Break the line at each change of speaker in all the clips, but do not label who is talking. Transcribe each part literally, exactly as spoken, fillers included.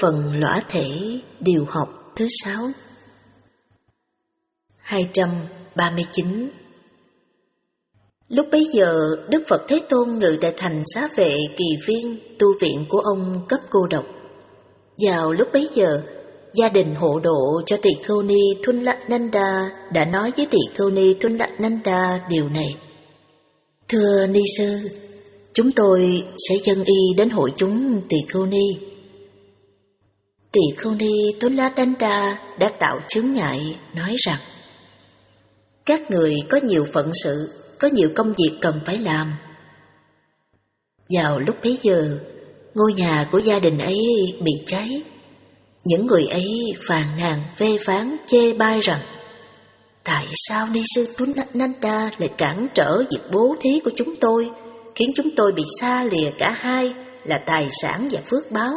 phần lõa thể điều học thứ sáu. hai trăm ba mươi chín. Lúc bấy giờ, Đức Phật Thế Tôn ngự tại thành Xá Vệ Kỳ Viên, tu viện của ông cấp cô độc. Vào lúc bấy giờ, gia đình hộ độ cho Tỳ Khưu Ni Thullânanda đã nói với Tỳ Khưu Ni Thullânanda điều này: Thưa Ni Sư, chúng tôi sẽ dâng y đến hội chúng Tỳ Khưu Ni. Tỳ Khưu Ni Thullânanda đã tạo chướng ngại, nói rằng: Các người có nhiều phận sự, có nhiều công việc cần phải làm. Vào lúc bấy giờ, ngôi nhà của gia đình ấy bị cháy. Những người ấy phàn nàn phê phán chê bai rằng: Tại sao Ni Sư Thullânanda lại cản trở việc bố thí của chúng tôi, khiến chúng tôi bị xa lìa cả hai là tài sản và phước báo?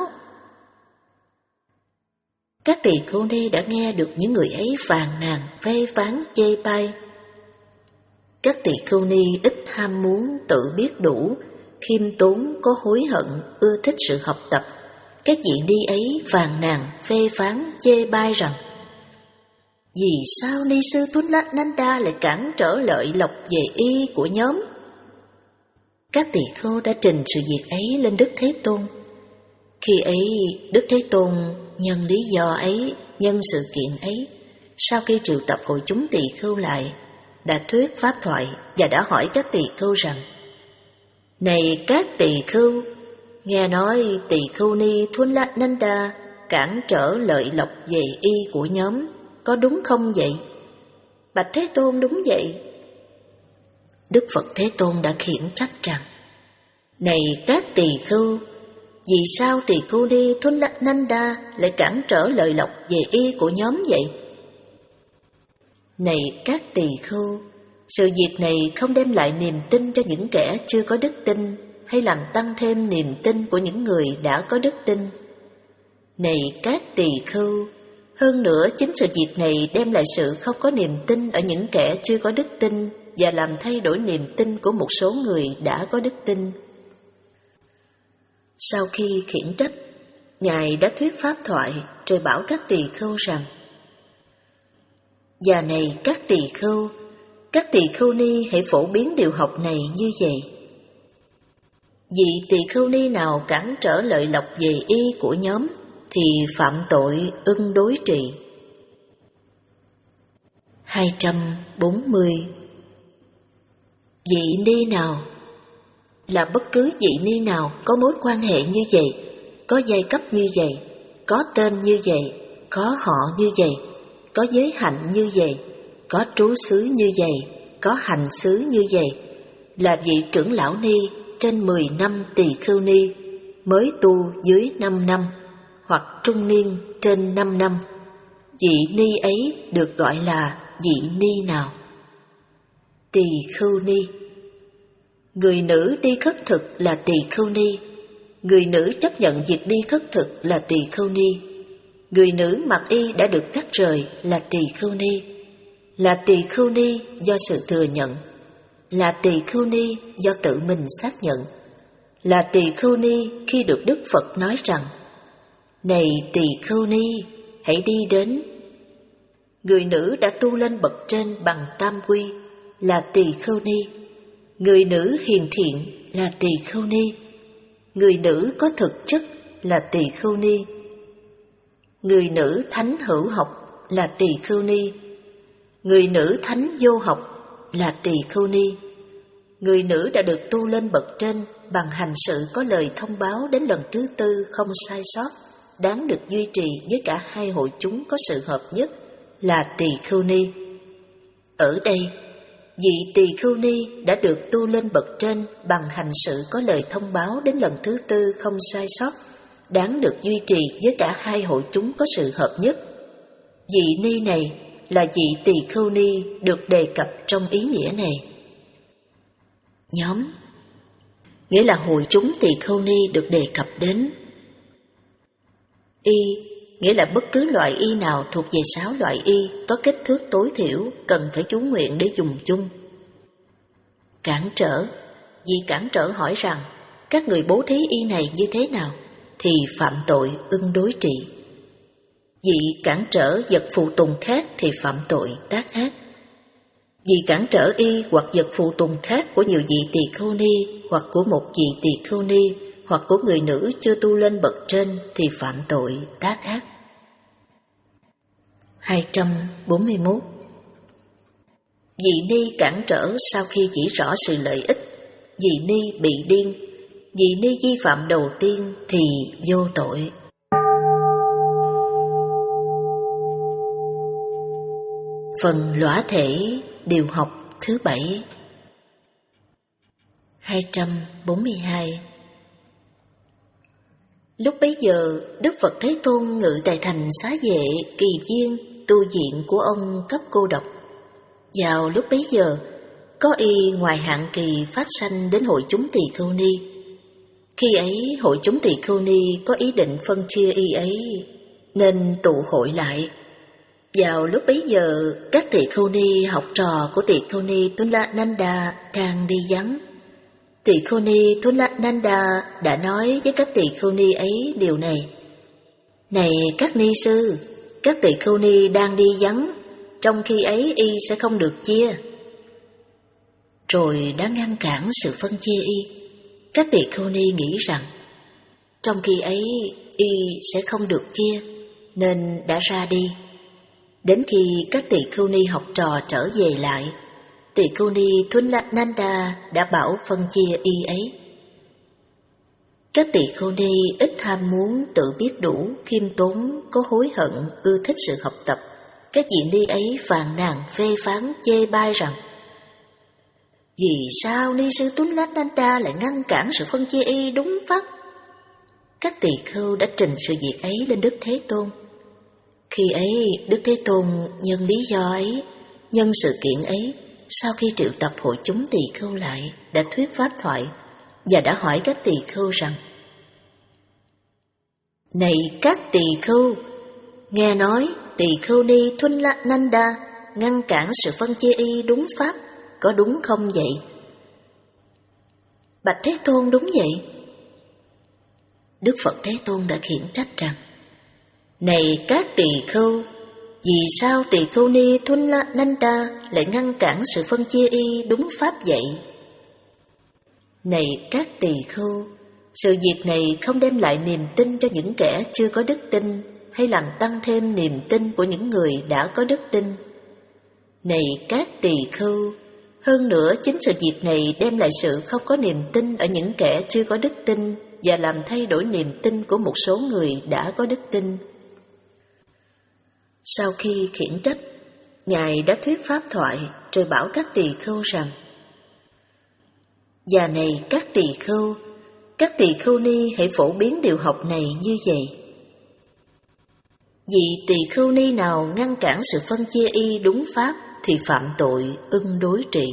Các tỳ khưu ni đã nghe được những người ấy phàn nàn phê phán chê bai. Các tỳ khưu ni ít ham muốn, tự biết đủ, khiêm tốn, có hối hận, ưa thích sự học tập. Các vị ni ấy phàn nàn phê phán chê bai rằng: Vì sao Ni Sư Thullânanda lại cản trở lợi lộc về y của nhóm? Các tỳ khưu đã trình sự việc ấy lên Đức Thế Tôn. Khi ấy, Đức Thế Tôn nhân lý do ấy, nhân sự kiện ấy, sau khi triệu tập hội chúng tỳ khưu lại, đã thuyết pháp thoại và đã hỏi các tỳ khưu rằng: Này các tỳ khưu, nghe nói Tỳ Khưu Ni Thullânanda cản trở lợi lộc về y của nhóm, có đúng không vậy? Bạch Thế Tôn, đúng vậy. Đức Phật Thế Tôn đã khiển trách rằng: Này các tỳ khưu, vì sao Tỳ Khưu Ni Thullânanda lại cản trở lợi lộc về y của nhóm vậy? Này các tỳ khưu, sự việc này không đem lại niềm tin cho những kẻ chưa có đức tin, hay làm tăng thêm niềm tin của những người đã có đức tin. Này các tỳ khưu, hơn nữa chính sự việc này đem lại sự không có niềm tin ở những kẻ chưa có đức tin và làm thay đổi niềm tin của một số người đã có đức tin. Sau khi khiển trách, Ngài đã thuyết pháp thoại rồi bảo các tỳ khưu rằng: Và này các tỳ khưu, các tỳ khưu ni hãy phổ biến điều học này như vậy. Vị tỳ khưu ni nào cản trở lợi lộc về y của nhóm thì phạm tội ưng đối trị. hai trăm bốn mươi. Vị ni nào là bất cứ vị ni nào có mối quan hệ như vậy, có giai cấp như vậy, có tên như vậy, có họ như vậy, có giới hạnh như vậy, có trú xứ như vậy, có hành xứ như vậy, là vị trưởng lão ni trên mười năm tỳ khưu ni, mới tu dưới năm năm, hoặc trung niên trên năm năm, vị ni ấy được gọi là vị ni nào? Tỳ khưu ni. Người nữ đi khất thực là tỳ khưu ni. Người nữ chấp nhận việc đi khất thực là tỳ khưu ni. Người nữ mặc y đã được cắt rời là tỳ khưu ni. Là tỳ khưu ni do sự thừa nhận. Là tỳ khưu ni do tự mình xác nhận. Là tỳ khưu ni khi được Đức Phật nói rằng: Này tỳ khưu ni, hãy đi đến. Người nữ đã tu lên bậc trên bằng tam quy là tỳ khưu ni. Người nữ hiền thiện là tỳ khưu ni. Người nữ có thực chất là tỳ khưu ni. Người nữ thánh hữu học là tỳ khưu ni. Người nữ thánh vô học là tỳ khưu ni. Người nữ đã được tu lên bậc trên bằng hành sự có lời thông báo đến lần thứ tư không sai sót, đáng được duy trì với cả hai hội chúng có sự hợp nhất là tỳ khưu ni. Ở đây, vị tỳ khưu ni đã được tu lên bậc trên bằng hành sự có lời thông báo đến lần thứ tư không sai sót, đáng được duy trì với cả hai hội chúng có sự hợp nhất. Vị ni này là vị tỳ khưu ni được đề cập trong ý nghĩa này. Nhóm nghĩa là hội chúng tỳ khưu ni được đề cập đến. Y nghĩa là bất cứ loại y nào thuộc về sáu loại y có kích thước tối thiểu cần phải chú nguyện để dùng chung. Cản trở, vị cản trở hỏi rằng: Các người bố thí y này như thế nào? thì phạm tội ưng đối trị. Vị cản trở vật phụ tùng khác thì phạm tội tác ác. Vị cản trở y hoặc vật phụ tùng khác của nhiều vị tỳ khưu ni, hoặc của một vị tỳ khưu ni, hoặc của người nữ chưa tu lên bậc trên thì phạm tội tác ác. hai trăm bốn mươi mốt. Vị ni cản trở sau khi chỉ rõ sự lợi ích, vị ni bị điên, vị ni vi phạm đầu tiên thì vô tội. Phần lõa thể điều học thứ bảy. hai trăm bốn mươi hai. Lúc bấy giờ, Đức Phật Thế Tôn ngự tại thành Xá Vệ, Kỳ Viên, tu viện của ông cấp cô độc. Vào lúc bấy giờ, có y ngoài hạn kỳ phát sanh đến hội chúng tỳ khưu ni. Khi ấy, hội chúng tỳ khưu ni có ý định phân chia y ấy, nên tụ hội lại. Vào lúc bấy giờ, các tỳ khưu ni học trò của tỳ khưu ni Tulananda đang đi vắng. Tỳ khưu ni Tulananda đã nói với các tỳ khưu ni ấy điều này: Này các ni sư, các tỳ khưu ni đang đi vắng, trong khi ấy y sẽ không được chia. Rồi đã ngăn cản sự phân chia y. Các tỳ khưu ni nghĩ rằng trong khi ấy y sẽ không được chia, nên đã ra đi. Đến khi các tỳ khưu ni học trò trở về lại, tỳ khưu ni Tulananda đã bảo phân chia y ấy. Các tỳ khưu ni ít ham muốn, tự biết đủ, khiêm tốn, có hối hận, ưa thích sự học tập. Các vị ni ấy phàn nàn phê phán chê bai rằng: Vì sao ni sư Tulananda lại ngăn cản sự phân chia y đúng pháp? Các tỳ khưu đã trình sự việc ấy lên Đức Thế Tôn. Khi ấy, Đức Thế Tôn nhân lý do ấy, nhân sự kiện ấy, sau khi triệu tập hội chúng tỳ khưu lại, đã thuyết pháp thoại và đã hỏi các tỳ khưu rằng: Này các tỳ khưu, nghe nói tỳ khưu ni Tulananda ngăn cản sự phân chia y đúng pháp, có đúng không vậy? Bạch Thế Tôn, đúng vậy. Đức Phật Thế Tôn đã khiển trách rằng: Này các tỳ khưu, vì sao tỳ khưu ni Tulananda lại ngăn cản sự phân chia y đúng pháp vậy? Này các tỳ khưu, sự việc này không đem lại niềm tin cho những kẻ chưa có đức tin, hay làm tăng thêm niềm tin của những người đã có đức tin. Này các tỳ khưu, hơn nữa chính sự việc này đem lại sự không có niềm tin ở những kẻ chưa có đức tin và làm thay đổi niềm tin của một số người đã có đức tin. Sau khi khiển trách, Ngài đã thuyết pháp thoại rồi bảo các tỳ khưu rằng: Và này các tỳ khưu, các tỳ khưu ni hãy phổ biến điều học này như vậy. Vì tỳ khưu ni nào ngăn cản sự phân chia y đúng pháp thì phạm tội ưng đối trị.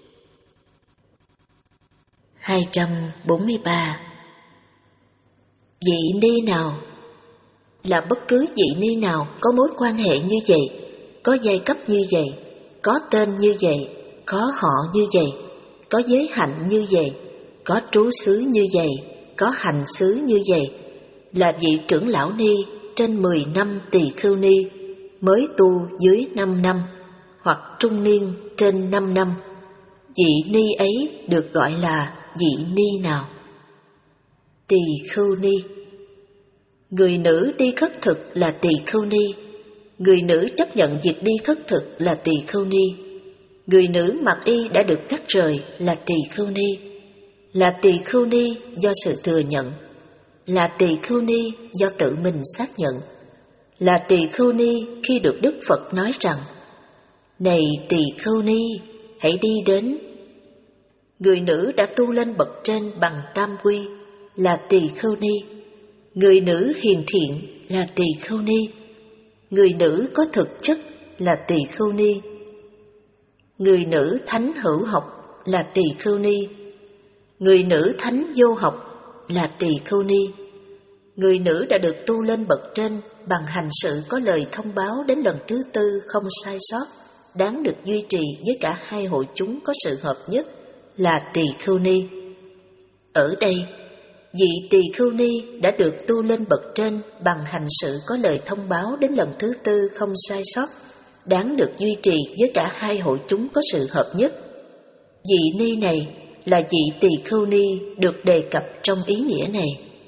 hai trăm bốn mươi ba. Vị ni nào là bất cứ vị ni nào có mối quan hệ như vậy, có giai cấp như vậy, có tên như vậy, có họ như vậy, có giới hạnh như vậy, có trú xứ như vậy, có hành xứ như vậy, là vị trưởng lão ni trên mười năm tỳ khưu ni, mới tu dưới năm năm, hoặc trung niên trên năm năm, vị ni ấy được gọi là vị ni nào? Tỳ khưu ni. Người nữ đi khất thực là tỳ khưu ni. Người nữ chấp nhận việc đi khất thực là tỳ khưu ni. Người nữ mặc y đã được cắt rời là tỳ khưu ni. Là tỳ khưu ni do sự thừa nhận. Là tỳ khưu ni do tự mình xác nhận. Là tỳ khưu ni khi được Đức Phật nói rằng: Này tỳ khưu ni, hãy đi đến. Người nữ đã tu lên bậc trên bằng tam quy là tỳ khưu ni. Người nữ hiền thiện là tỳ khưu ni. Người nữ có thực chất là tỳ khưu ni. Người nữ thánh hữu học là tỳ khưu ni. Người nữ thánh vô học là tỳ khưu ni. Người nữ đã được tu lên bậc trên bằng hành sự có lời thông báo đến lần thứ tư không sai sót, đáng được duy trì với cả hai hội chúng có sự hợp nhất là tỳ khưu ni. Ở đây, Vị tỳ khưu ni đã được tu lên bậc trên bằng hành sự có lời thông báo đến lần thứ tư không sai sót, đáng được duy trì với cả hai hội chúng có sự hợp nhất. Vị ni này là vị tỳ khưu ni được đề cập trong ý nghĩa này.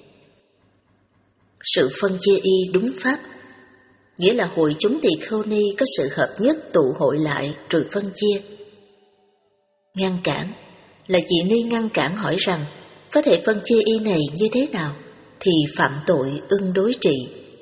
Sự phân chia y đúng pháp, nghĩa là hội chúng tỳ khưu ni có sự hợp nhất tụ hội lại rồi phân chia. Ngăn cản là vị ni ngăn cản hỏi rằng có thể phân chia y này như thế nào, thì phạm tội ưng đối trị.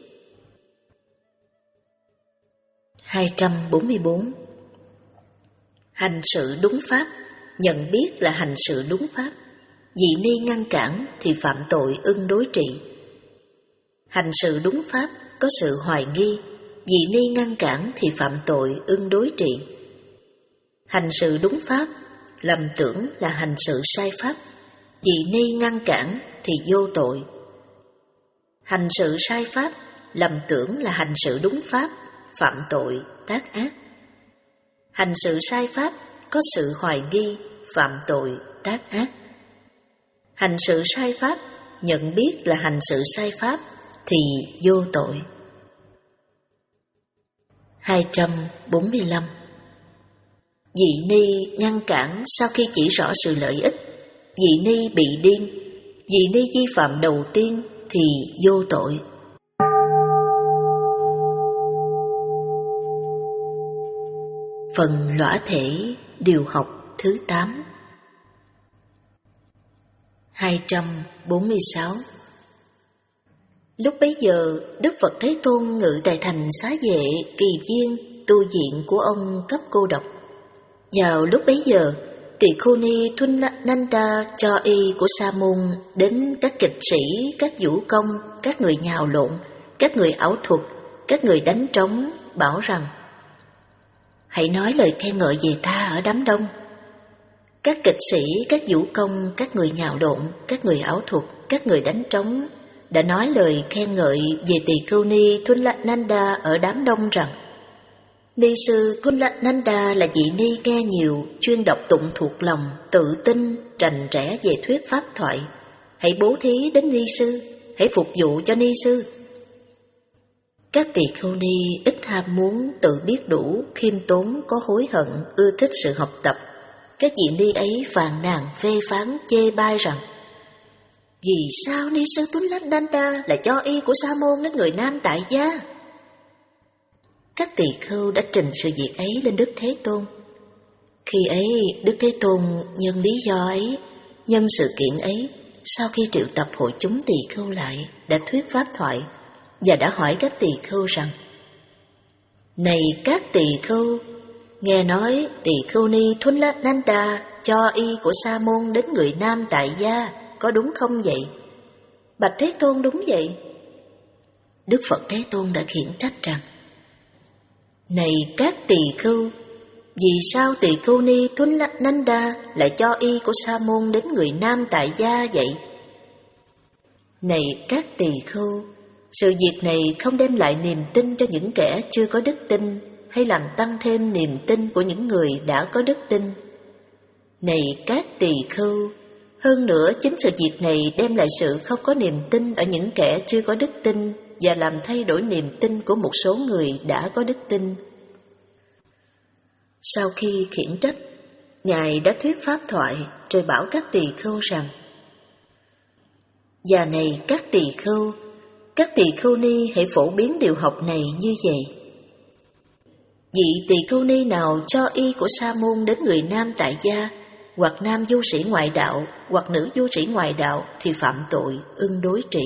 hai trăm bốn mươi bốn. Hành sự đúng pháp, nhận biết là hành sự đúng pháp. Vị ni ngăn cản thì phạm tội ưng đối trị. Hành sự đúng pháp có sự hoài nghi, vị ni ngăn cản thì phạm tội ưng đối trị. Hành sự đúng pháp, lầm tưởng là hành sự sai pháp, vị ni ngăn cản thì vô tội. Hành sự sai pháp, lầm tưởng là hành sự đúng pháp, phạm tội tác ác. Hành sự sai pháp có sự hoài nghi, phạm tội tác ác. Hành sự sai pháp, nhận biết là hành sự sai pháp thì vô tội. hai trăm bốn mươi lăm. Vị ni ngăn cản sau khi chỉ rõ sự lợi ích, vị ni bị điên, vị ni vi phạm đầu tiên thì vô tội. Phần lõa thể điều học thứ tám. hai trăm bốn mươi sáu. Lúc bấy giờ, Đức Phật Thế Tôn ngự tại thành Xá Vệ, Kỳ Viên, tu viện của ông cấp cô độc. Vào lúc bấy giờ, Tỳ Khưu Ni Thunnananda cho y của Sa môn đến các kịch sĩ, các vũ công, các người nhào lộn, các người ảo thuật, các người đánh trống, bảo rằng: hãy nói lời khen ngợi về ta ở đám đông. Các kịch sĩ, các vũ công, các người nhào lộn, các người ảo thuật, các người đánh trống đã nói lời khen ngợi về Tỳ Khưu Ni Thunnananda ở đám đông rằng: Ni sư Thunnananda là vị ni nghe nhiều, chuyên đọc tụng thuộc lòng, tự tin, trành trẽ về thuyết pháp thoại. Hãy bố thí đến ni sư, hãy phục vụ cho ni sư. Các tỳ khưu ni ít ham muốn, tự biết đủ, khiêm tốn, có hối hận, ưa thích sự học tập. Các vị ni ấy phàn nàn phê phán chê bai rằng: vì sao ni sư Thunnananda lại cho y của Sa môn đến người nam tại gia? Các tỳ khưu đã trình sự việc ấy lên Đức Thế Tôn. Khi ấy, Đức Thế Tôn nhân lý do ấy, nhân sự kiện ấy, sau khi triệu tập hội chúng tỳ khưu lại, đã thuyết pháp thoại và đã hỏi các tỳ khưu rằng: này các tỳ khưu, nghe nói Tỳ Khưu Ni Thunnananda cho y của Sa môn đến người nam tại gia, có đúng không vậy? Bạch Thế Tôn, đúng vậy. Đức Phật Thế Tôn đã khiển trách rằng: này các tỳ khưu, vì sao Tỳ Khưu Ni Thunnananda lại cho y của Sa môn đến người nam tại gia vậy? Này các tỳ khưu, sự việc này không đem lại niềm tin cho những kẻ chưa có đức tin, hay làm tăng thêm niềm tin của những người đã có đức tin. Này các tỳ khưu, hơn nữa chính sự việc này đem lại sự không có niềm tin ở những kẻ chưa có đức tin và làm thay đổi niềm tin của một số người đã có đức tin. Sau khi khiển trách, Ngài đã thuyết pháp thoại rồi bảo các tỳ khưu rằng: và này các tỳ khưu, các tỳ khưu ni hãy phổ biến điều học này như vậy. Vị tỳ khưu ni nào cho y của Sa môn đến người nam tại gia, hoặc nam du sĩ ngoại đạo, hoặc nữ du sĩ ngoại đạo thì phạm tội ưng đối trị.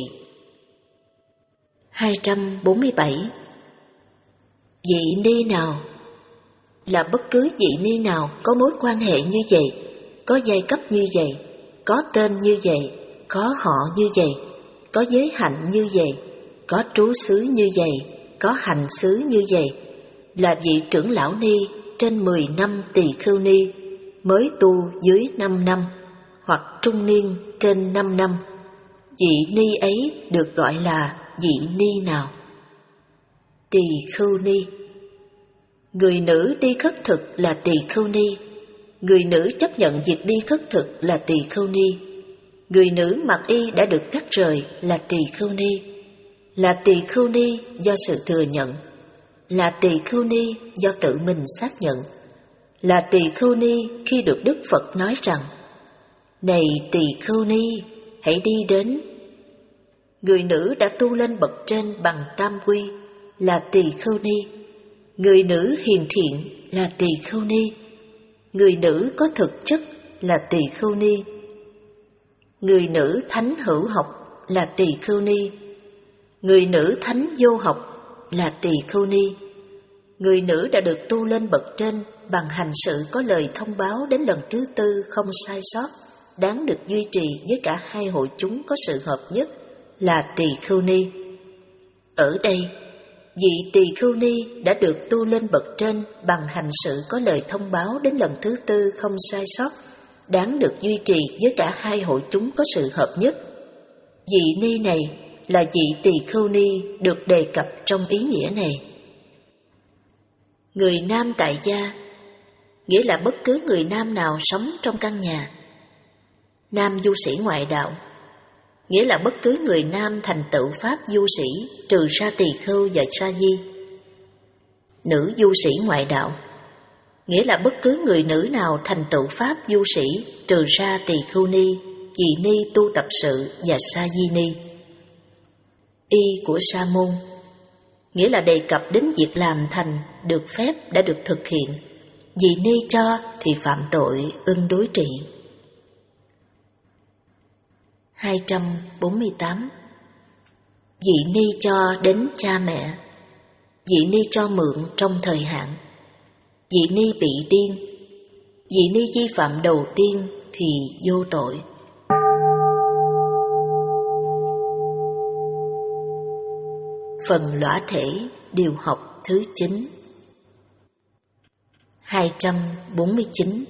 hai trăm bốn mươi bảy. Vị ni nào là bất cứ vị ni nào có mối quan hệ như vậy, có giai cấp như vậy, có tên như vậy, có họ như vậy, có giới hạnh như vậy, có trú xứ như vậy, có hành xứ như vậy, là vị trưởng lão ni trên mười năm tỳ khưu ni, mới tu dưới năm năm, hoặc trung niên trên năm năm, vị ni ấy được gọi là vị ni nào? Tỳ khưu ni. Người nữ đi khất thực là tỳ khưu ni, người nữ chấp nhận việc đi khất thực là tỳ khưu ni, Người nữ mặc y đã được cắt rời là tỳ khưu ni, là tỳ khưu ni do sự thừa nhận, là tỳ khưu ni do tự mình xác nhận, là tỳ khưu ni khi được Đức Phật nói rằng: này tỳ khưu ni, hãy đi đến. Người nữ đã tu lên bậc trên bằng tam quy là tỳ khưu ni, người nữ hiền thiện là tỳ khưu ni, người nữ có thực chất là tỳ khưu ni, người nữ thánh hữu học là tỳ khưu ni, người nữ thánh vô học là tỳ khưu ni. Người nữ đã được tu lên bậc trên bằng hành sự có lời thông báo đến lần thứ tư không sai sót, đáng được duy trì với cả hai hội chúng có sự hợp nhất là tỳ khưu ni. Ở đây, vị tỳ khưu ni đã được tu lên bậc trên bằng hành sự có lời thông báo đến lần thứ tư không sai sót, đáng được duy trì với cả hai hội chúng có sự hợp nhất. Vị ni này là vị tỳ khưu ni được đề cập trong ý nghĩa này. Người nam tại gia nghĩa là bất cứ người nam nào sống trong căn nhà. Nam du sĩ ngoại đạo nghĩa là bất cứ người nam thành tựu pháp du sĩ trừ ra tỳ khưu và sa di. Nữ du sĩ ngoại đạo nghĩa là bất cứ người nữ nào thành tựu pháp du sĩ trừ ra tỳ khưu ni, tỳ ni tu tập sự và sa di ni. Y của sa môn nghĩa là đề cập đến việc làm thành, được phép đã được thực hiện. Vì ni cho thì phạm tội ưng đối trị. hai trăm bốn mươi tám. Vị ni cho đến cha mẹ. Vị ni cho mượn trong thời hạn. Vị ni bị điên. Vị ni vi phạm đầu tiên thì vô tội. Phần lõa thể điều học thứ chín. hai trăm bốn mươi chín.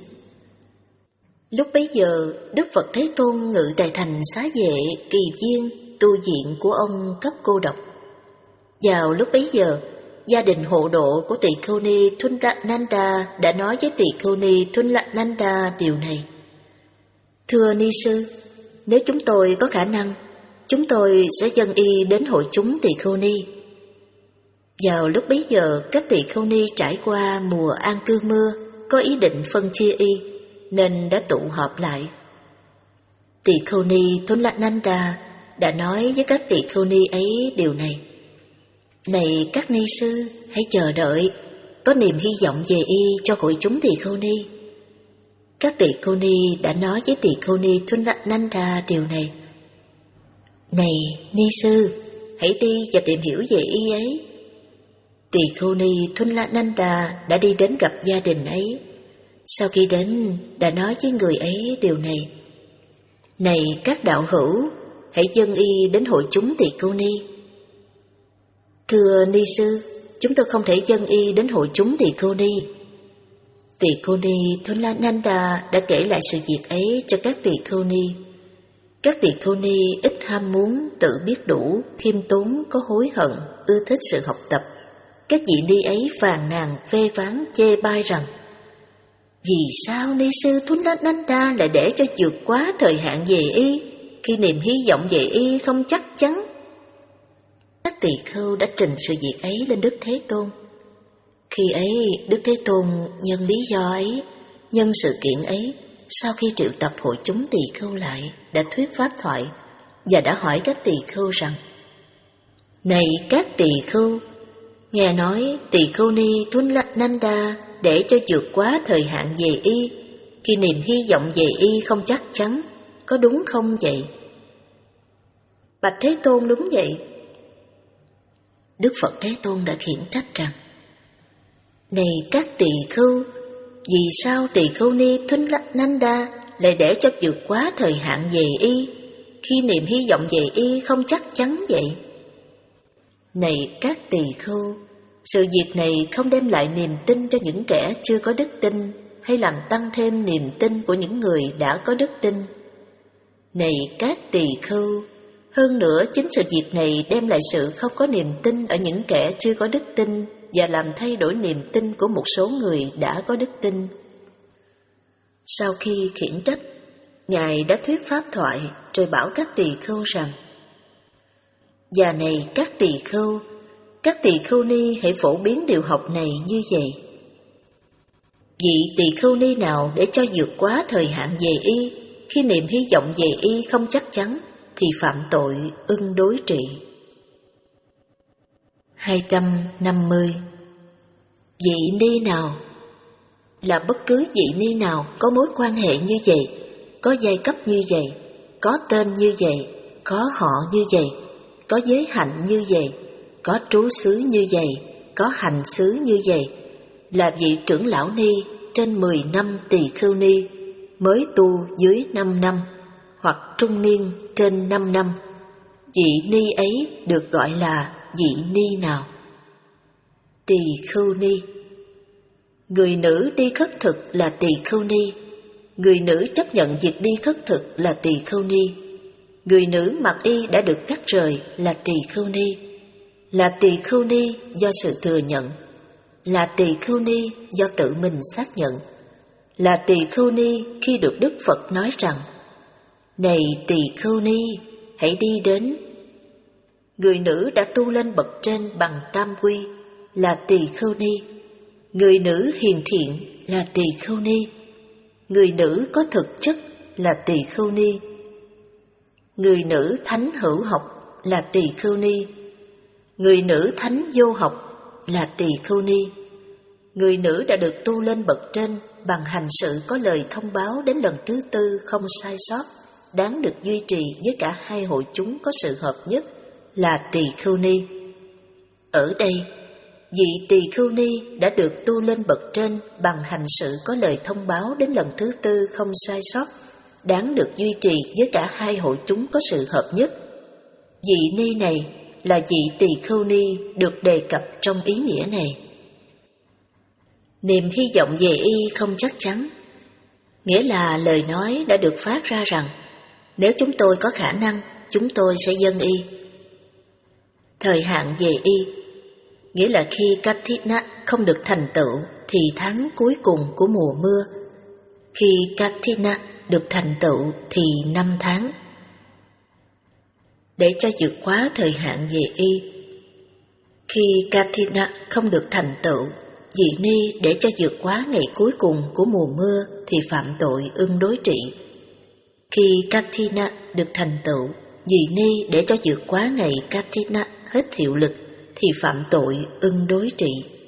Lúc bấy giờ, Đức Phật Thế Tôn ngự tại thành Xá Vệ, Kỳ Viên, tu viện của ông cấp cô độc. Vào lúc bấy giờ, gia đình hộ độ của tỳ khưu ni Thulananda đã nói với tỳ khưu ni Thulananda điều này: thưa ni sư, nếu chúng tôi có khả năng, chúng tôi sẽ dâng y đến hội chúng tỳ khưu ni. Vào lúc bấy giờ, các tỳ khưu ni trải qua mùa an cư mưa, có ý định phân chia y, nên đã tụ họp lại. Tỳ khưu ni Thulananda đã nói với các tỳ khưu ni ấy điều này: này các ni sư, hãy chờ đợi, có niềm hy vọng về y cho hội chúng tỳ khưu ni. Các tỳ khưu ni đã nói với tỳ khưu ni Thulananda điều này: này ni sư, hãy đi và tìm hiểu về y ấy. Tỳ khưu ni Thulananda đã đi đến gặp gia đình ấy. Sau khi đến, đã nói với người ấy điều này: này các đạo hữu, hãy dâng y đến hội chúng tỳ khưu ni. Thưa ni sư, chúng tôi không thể dâng y đến hội chúng tỳ khưu ni. Tỳ khưu ni Thulananda đã kể lại sự việc ấy cho các tỳ khưu ni. Các tỳ khưu ni ít ham muốn, tự biết đủ, khiêm tốn, có hối hận, ưa thích sự học tập. Các vị ni ấy phàn nàn, phê phán, chê bai rằng: vì sao ni sư Thulananda lại để cho vượt quá thời hạn về y, khi niềm hy vọng về y không chắc chắn? Các tỳ khưu đã trình sự việc ấy lên Đức Thế Tôn. Khi ấy, Đức Thế Tôn nhân lý do ấy, nhân sự kiện ấy, sau khi triệu tập hội chúng tỳ khưu lại, đã thuyết pháp thoại và đã hỏi các tỳ khưu rằng: này các tỳ khưu, nghe nói tỳ khưu ni Thulananda để cho vượt quá thời hạn về y, khi niềm hy vọng về y không chắc chắn, có đúng không vậy? Bạch Thế Tôn, đúng vậy. Đức Phật Thế Tôn đã khiển trách rằng: này các tỳ khưu, vì sao tỳ khưu ni Thulananda lại để cho vượt quá thời hạn về y, khi niềm hy vọng về y không chắc chắn vậy? Này các tỳ khưu, sự việc này không đem lại niềm tin cho những kẻ chưa có đức tin, hay làm tăng thêm niềm tin của những người đã có đức tin. Này các tỳ khưu, hơn nữa chính sự việc này đem lại sự không có niềm tin ở những kẻ chưa có đức tin và làm thay đổi niềm tin của một số người đã có đức tin. Sau khi khiển trách, Ngài đã thuyết pháp thoại rồi bảo các tỳ khưu rằng: Và này các tỳ khưu, các tỳ khưu ni hãy phổ biến điều học này như vậy. Vị tỳ khưu ni nào để cho vượt quá thời hạn về y, khi niềm hy vọng về y không chắc chắn, thì phạm tội ưng đối trị. hai trăm năm mươi. Vị ni nào là bất cứ vị ni nào có mối quan hệ như vậy, có giai cấp như vậy, có tên như vậy, có họ như vậy, có giới hạnh như vậy, có trú xứ như vậy, có hành xứ như vậy, là vị trưởng lão ni trên mười năm tỳ khưu ni, mới tu dưới năm năm, hoặc trung niên trên năm năm. Vị ni ấy được gọi là vị ni nào? Tỳ khưu ni. Người nữ đi khất thực là tỳ khưu ni. Người nữ chấp nhận việc đi khất thực là tỳ khưu ni. Người nữ mặc y đã được cắt rời là tỳ khưu ni. Là tỳ khưu ni do sự thừa nhận. Là tỳ khưu ni do tự mình xác nhận. Là tỳ khưu ni khi được Đức Phật nói rằng: Này tỳ khưu ni, hãy đi đến. Người nữ đã tu lên bậc trên bằng tam quy là tỳ khưu ni. Người nữ hiền thiện là tỳ khưu ni. Người nữ có thực chất là tỳ khưu ni. Người nữ thánh hữu học là tỳ khưu ni. Người nữ thánh vô học là tỳ khưu ni. Người nữ đã được tu lên bậc trên bằng hành sự có lời thông báo đến lần thứ tư không sai sót, đáng được duy trì với cả hai hội chúng có sự hợp nhất là tỳ khưu ni. Ở đây, vị tỳ khưu ni đã được tu lên bậc trên bằng hành sự có lời thông báo đến lần thứ tư không sai sót, đáng được duy trì với cả hai hội chúng có sự hợp nhất. Vị ni này là vị tỳ khưu ni được đề cập trong ý nghĩa này. Niềm hy vọng về y không chắc chắn, nghĩa là lời nói đã được phát ra rằng: Nếu chúng tôi có khả năng, chúng tôi sẽ dâng y. Thời hạn về y, nghĩa là khi Kathina không được thành tựu thì tháng cuối cùng của mùa mưa. Khi Kathina được thành tựu thì năm tháng. Để cho vượt quá thời hạn về y, khi Kathina không được thành tựu, vị ni để cho vượt quá ngày cuối cùng của mùa mưa thì phạm tội ưng đối trị. Khi Kathina được thành tựu, vị ni để cho vượt quá ngày Kathina hết hiệu lực thì phạm tội ưng đối trị.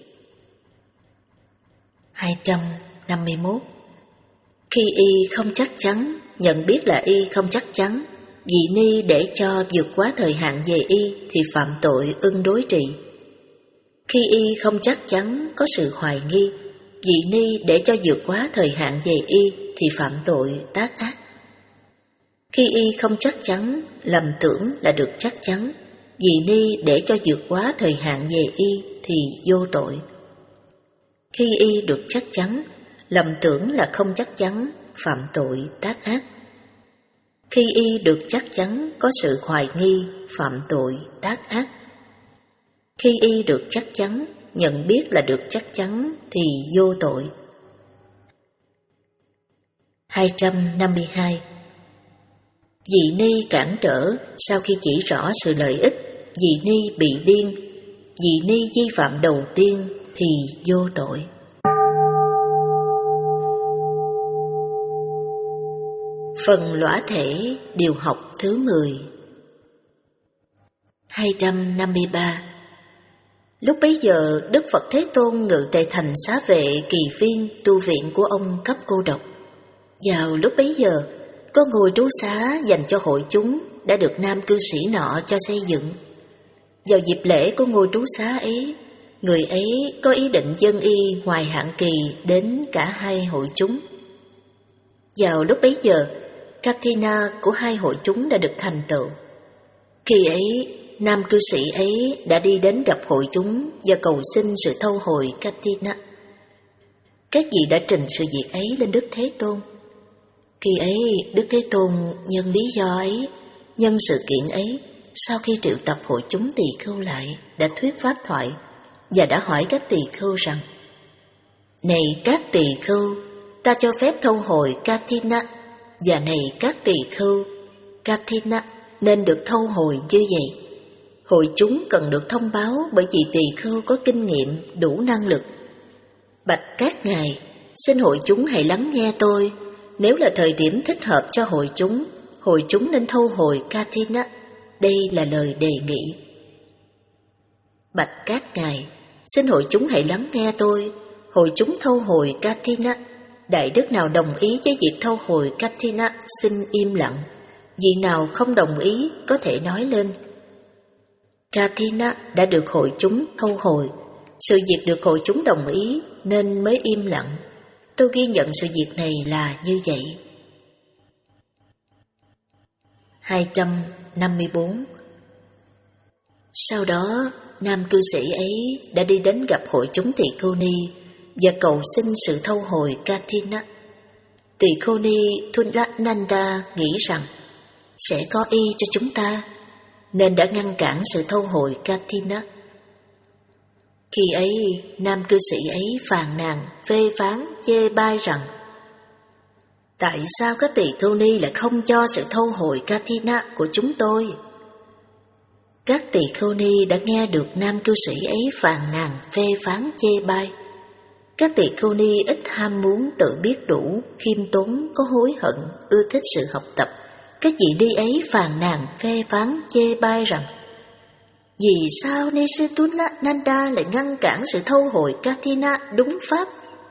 hai trăm năm mươi mốt. Khi y không chắc chắn, nhận biết là y không chắc chắn, vị ni để cho vượt quá thời hạn về y thì phạm tội ưng đối trị. Khi y không chắc chắn, có sự hoài nghi, vị ni để cho vượt quá thời hạn về y thì phạm tội tác ác. Khi y không chắc chắn, lầm tưởng là được chắc chắn, vị ni để cho vượt quá thời hạn về y thì vô tội. Khi y được chắc chắn, lầm tưởng là không chắc chắn, phạm tội tác ác. Khi y được chắc chắn, có sự hoài nghi, phạm tội tác ác. Khi y được chắc chắn, nhận biết là được chắc chắn thì vô tội. hai trăm năm mươi hai. Vị ni cản trở sau khi chỉ rõ sự lợi ích, vị ni bị điên, vị ni vi phạm đầu tiên thì vô tội. Phần lõa thể điều học thứ mười. hai trăm năm mươi ba. Lúc bấy giờ, Đức Phật Thế Tôn ngự tại thành Xá Vệ Kỳ Viên, tu viện của ông Cấp Cô Độc. Vào lúc bấy giờ, có ngôi trú xá dành cho hội chúng đã được nam cư sĩ nọ cho xây dựng. Vào dịp lễ của ngôi trú xá ấy, người ấy có ý định dâng y ngoài hạn kỳ đến cả hai hội chúng. Vào lúc bấy giờ, Kathina của hai hội chúng đã được thành tựu. Khi ấy, nam cư sĩ ấy đã đi đến gặp hội chúng và cầu xin sự thâu hồi Kathina. Các vị đã trình sự việc ấy lên Đức Thế Tôn. Khi ấy, Đức Thế Tôn nhân lý do ấy, nhân sự kiện ấy, sau khi triệu tập hội chúng tỳ khưu lại, đã thuyết pháp thoại và đã hỏi các tỳ khưu rằng: Này các tỳ khưu, ta cho phép thâu hồi Kathina. Và này các tỳ khưu, Kathina nên được thâu hồi như vậy. Hội chúng cần được thông báo bởi vì tỳ khưu có kinh nghiệm, đủ năng lực. Bạch các ngài, xin hội chúng hãy lắng nghe tôi. Nếu là thời điểm thích hợp cho hội chúng, hội chúng nên thâu hồi Kathina. Đây là lời đề nghị. Bạch các ngài, xin hội chúng hãy lắng nghe tôi. Hội chúng thâu hồi Kathina. Đại đức nào đồng ý với việc thâu hồi Kathina xin im lặng. Vị nào không đồng ý có thể nói lên. Kathina đã được hội chúng thâu hồi. Sự việc được hội chúng đồng ý nên mới im lặng. Tôi ghi nhận sự việc này là như vậy. hai trăm năm mươi bốn. Sau đó, nam cư sĩ ấy đã đi đến gặp hội chúng tỳ khưu ni và cầu xin sự thâu hồi Kathina. Tỳ khưu ni Thulananda nghĩ rằng sẽ có y cho chúng ta, nên đã ngăn cản sự thâu hồi Kathina. Khi ấy, nam cư sĩ ấy phàn nàn, phê phán, chê bai rằng tại sao các tỳ khưu ni lại không cho sự thâu hồi Kathina của chúng tôi? Các tỳ khưu ni đã nghe được nam cư sĩ ấy phàn nàn, phê phán, chê bai. Các tỳ khưu ni ít ham muốn tự biết đủ, khiêm tốn, có hối hận, ưa thích sự học tập. Các vị ni ấy phàn nàn, phê phán, chê bai rằng vì sao Ni sư Thulananda lại ngăn cản sự thâu hồi Kathina đúng pháp?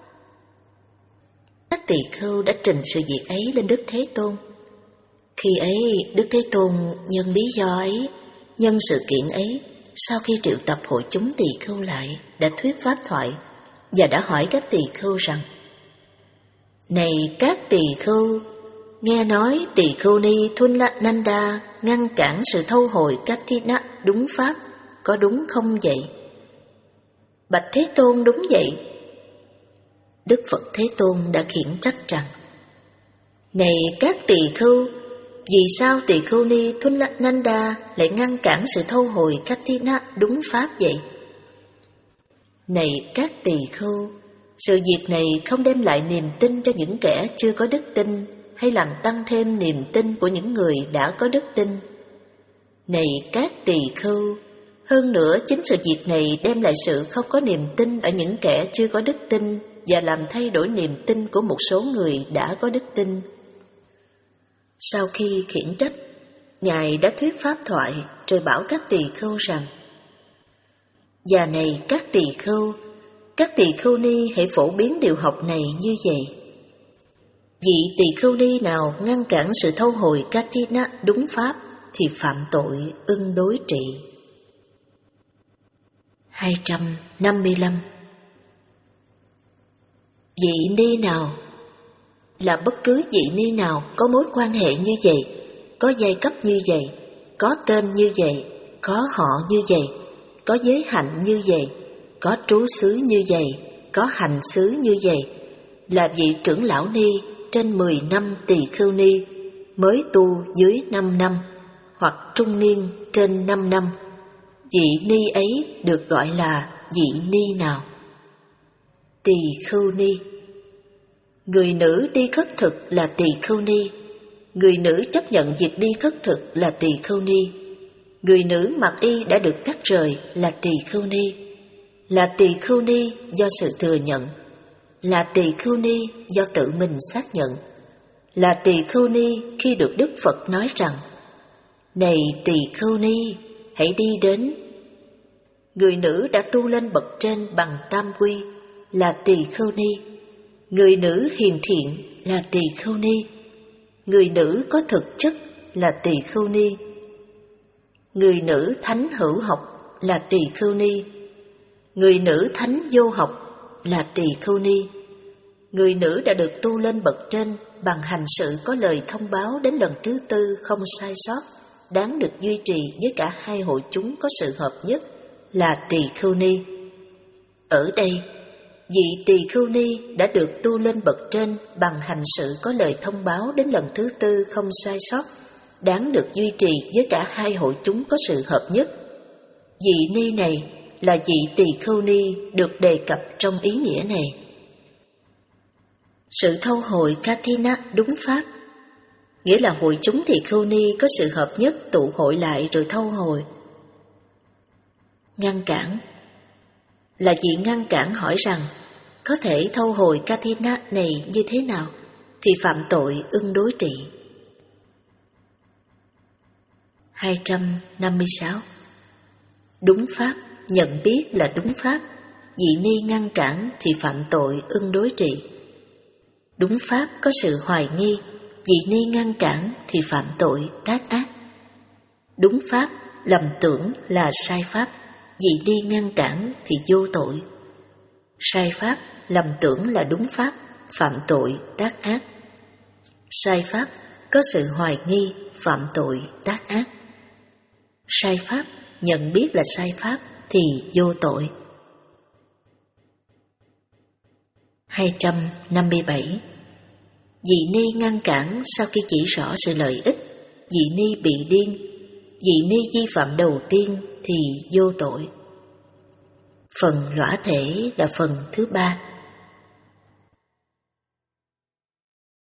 Các tỳ khưu đã trình sự việc ấy lên Đức Thế Tôn. Khi ấy, Đức Thế Tôn nhân lý do ấy, nhân sự kiện ấy, sau khi triệu tập hội chúng tỳ khưu lại, đã thuyết pháp thoại và đã hỏi các tỳ khưu rằng: này các tỳ khưu, nghe nói tỳ khưu ni Thulananda ngăn cản sự thâu hồi Kathina đúng pháp, có đúng không vậy? Bạch Thế Tôn, đúng vậy. Đức Phật Thế Tôn đã khiển trách rằng: này các tỳ khưu, vì sao tỳ khưu ni Thulananda lại ngăn cản sự thâu hồi Kathina đúng pháp vậy? Này các tỳ khưu, sự việc này không đem lại niềm tin cho những kẻ chưa có đức tin, hay làm tăng thêm niềm tin của những người đã có đức tin. Này các tỳ khưu, hơn nữa chính sự việc này đem lại sự không có niềm tin ở những kẻ chưa có đức tin và làm thay đổi niềm tin của một số người đã có đức tin. Sau khi khiển trách, Ngài đã thuyết pháp thoại rồi bảo các tỳ khưu rằng: và này các tỳ khưu, các tỳ khưu ni hãy phổ biến điều học này như vậy. Vị tỳ khưu ni nào ngăn cản sự thâu hồi Kathina đúng pháp thì phạm tội ưng đối trị. hai trăm năm mươi lăm. Vị ni nào là bất cứ vị ni nào có mối quan hệ như vậy, có giai cấp như vậy, có tên như vậy, có họ như vậy, có giới hạnh như vậy, có trú xứ như vậy, có hành xứ như vậy, là vị trưởng lão ni trên mười năm tỳ khưu ni, mới tu dưới năm năm, hoặc trung niên trên năm năm, vị ni ấy được gọi là vị ni nào? Tỳ khưu ni. Người nữ đi khất thực là tỳ khưu ni. Người nữ chấp nhận việc đi khất thực là tỳ khưu ni. Người nữ mặc y đã được cắt rời là tỳ khưu ni. Là tỳ khưu ni do sự thừa nhận. Là tỳ khưu ni do tự mình xác nhận. Là tỳ khưu ni khi được Đức Phật nói rằng: này tỳ khưu ni, hãy đi đến. Người nữ đã tu lên bậc trên bằng tam quy là tỳ khưu ni. Người nữ hiền thiện là tỳ khưu ni. Người nữ có thực chất là tỳ khưu ni. Người nữ thánh hữu học là tỳ khưu ni. Người nữ thánh vô học là tỳ khưu ni. Người nữ đã được tu lên bậc trên bằng hành sự có lời thông báo đến lần thứ tư không sai sót, đáng được duy trì với cả hai hội chúng có sự hợp nhất là tỳ khưu ni. Ở đây, vị tỳ khưu ni đã được tu lên bậc trên bằng hành sự có lời thông báo đến lần thứ tư không sai sót, đáng được duy trì với cả hai hội chúng có sự hợp nhất. Vị ni này là vị tỳ khưu ni được đề cập trong ý nghĩa này. Sự thâu hồi Kathina đúng pháp. nghĩa là hội chúng tỳ khưu ni có sự hợp nhất tụ hội lại rồi thâu hồi. Ngăn cản là vị ngăn cản hỏi rằng có thể thâu hồi Kathina này như thế nào, thì phạm tội ưng đối trị. hai trăm năm mươi sáu. Đúng pháp, nhận biết là đúng pháp, vị ni ngăn cản thì phạm tội ưng đối trị. Đúng pháp có sự hoài nghi, vị ni ngăn cản thì phạm tội tác ác. Đúng pháp, lầm tưởng là sai pháp, vị ni ngăn cản thì vô tội. Sai pháp, lầm tưởng là đúng pháp, phạm tội tác ác. Sai pháp có sự hoài nghi, phạm tội tác ác. Sai pháp, nhận biết là sai pháp thì vô tội. hai trăm năm mươi bảy. Vị ni ngăn cản sau khi chỉ rõ sự lợi ích, vị ni bị điên, vị ni vi phạm đầu tiên thì vô tội. Phần lõa thể là phần thứ ba.